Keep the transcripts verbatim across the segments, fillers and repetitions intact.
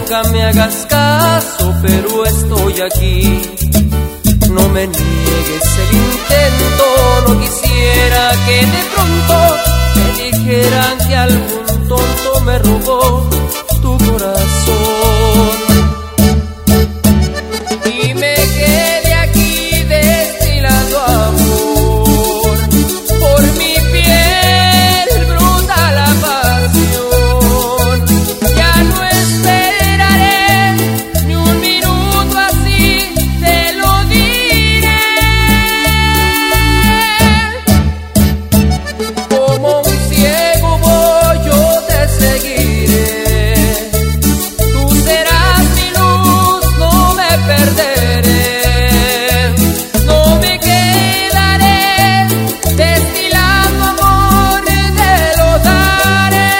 nunca me hagas caso, pero estoy aquí. No me niegues el intento, no quisiera que de pronto me dijeran que algún tonto me robó tu corazón. Y me quedé aquí destilando amor, por mi piel brota la pasión. Ya no esperaré ni un minuto, así te lo diré. Como un ciego voy, yo te seguiré. Tú serás mi luz, no me perderé. No me quedaré destilando amor, te lo daré.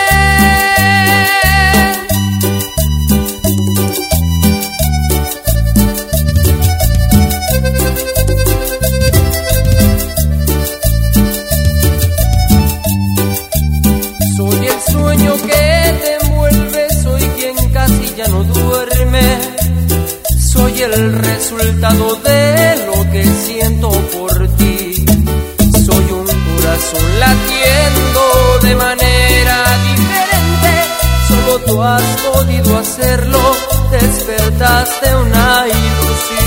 Soy el sueño que te envuelve, soy quien casi ya no duerme. Soy el resultado de lo que siento por ti. Soy un corazón latiendo de manera diferente. Solo tú has podido hacerlo, despertaste una ilusión.